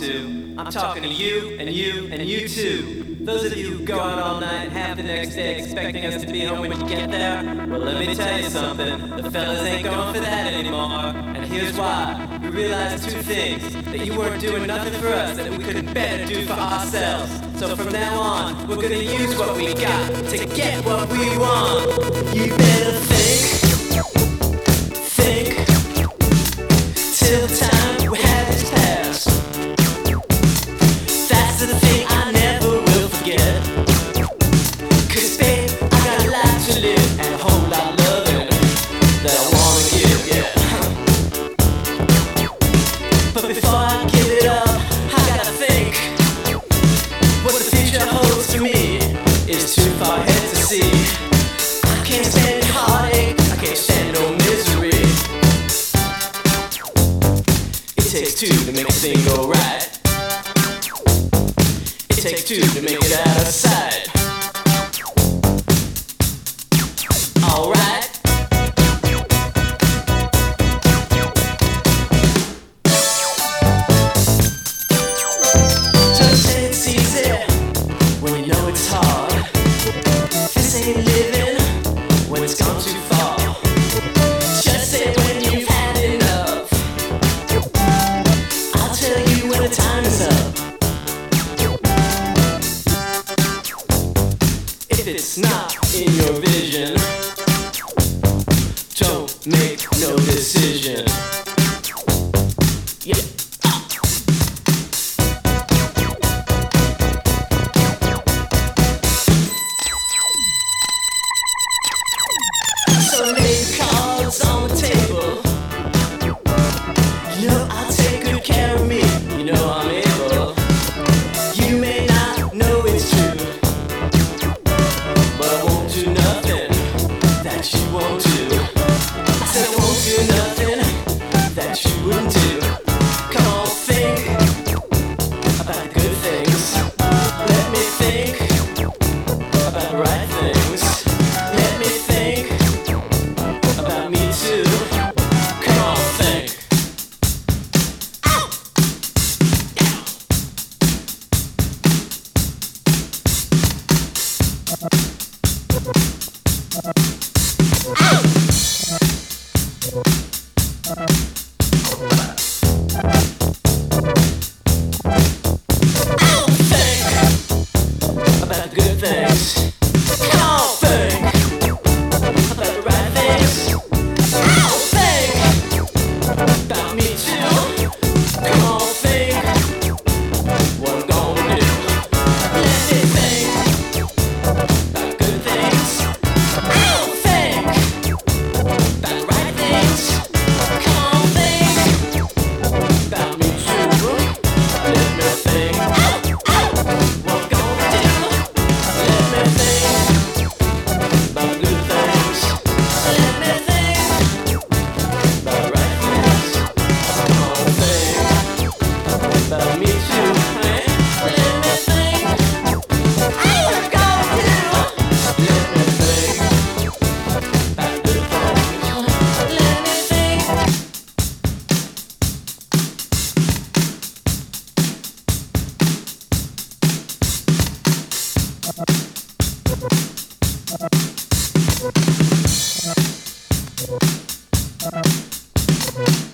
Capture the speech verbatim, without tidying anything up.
to. I'm talking to you and you and you too. Those of you who go out all night and have the next day expecting us to be home when you get there, well, let me tell you something. The fellas ain't going for that anymore. And here's why. We realized two things. That you weren't doing nothing for us that we couldn't better do for ourselves. So from now on, we're gonna use what we got to get what we want. You better think, think, till the time we have this past. That's the thing I never will forget. Cause babe, I got a life to live and a whole lot of loving that I wanna give, yeah. But before I give it up, I gotta think. What the future holds for me is too far ahead to see. I can't stand heartache, I can't stand no misery. It takes two to make a thing go right. It takes two to make it out of sight. Alright. Just say it's easy when you know it's hard. This ain't living when it's gone too far. Just say when you've had enough. I'll tell you when the time is up. If it's not in your vision, don't make no decision. Yeah. So lay the cards on the table. You know I'll take good care of me. You know I'm able. You may not know it's true, but I won't do nothing that you won't do. I said I won't do nothing that you wouldn't do. Come on, think about the good things. Let me think about the right things. Let me think about me too. Come on, think. About the good things. Come on, think about the right things. I'll think about me too. Come on, think what I'm gonna do. Let me think about good things. I'll think about the right things. Come on, think about me too. Let me think what I'm gonna do. Let me think about good things. Let me think about the right things. Come on, think about me too. Hey, let me think what I'm gonna do. Let me think about good things. Let me think. Thank you.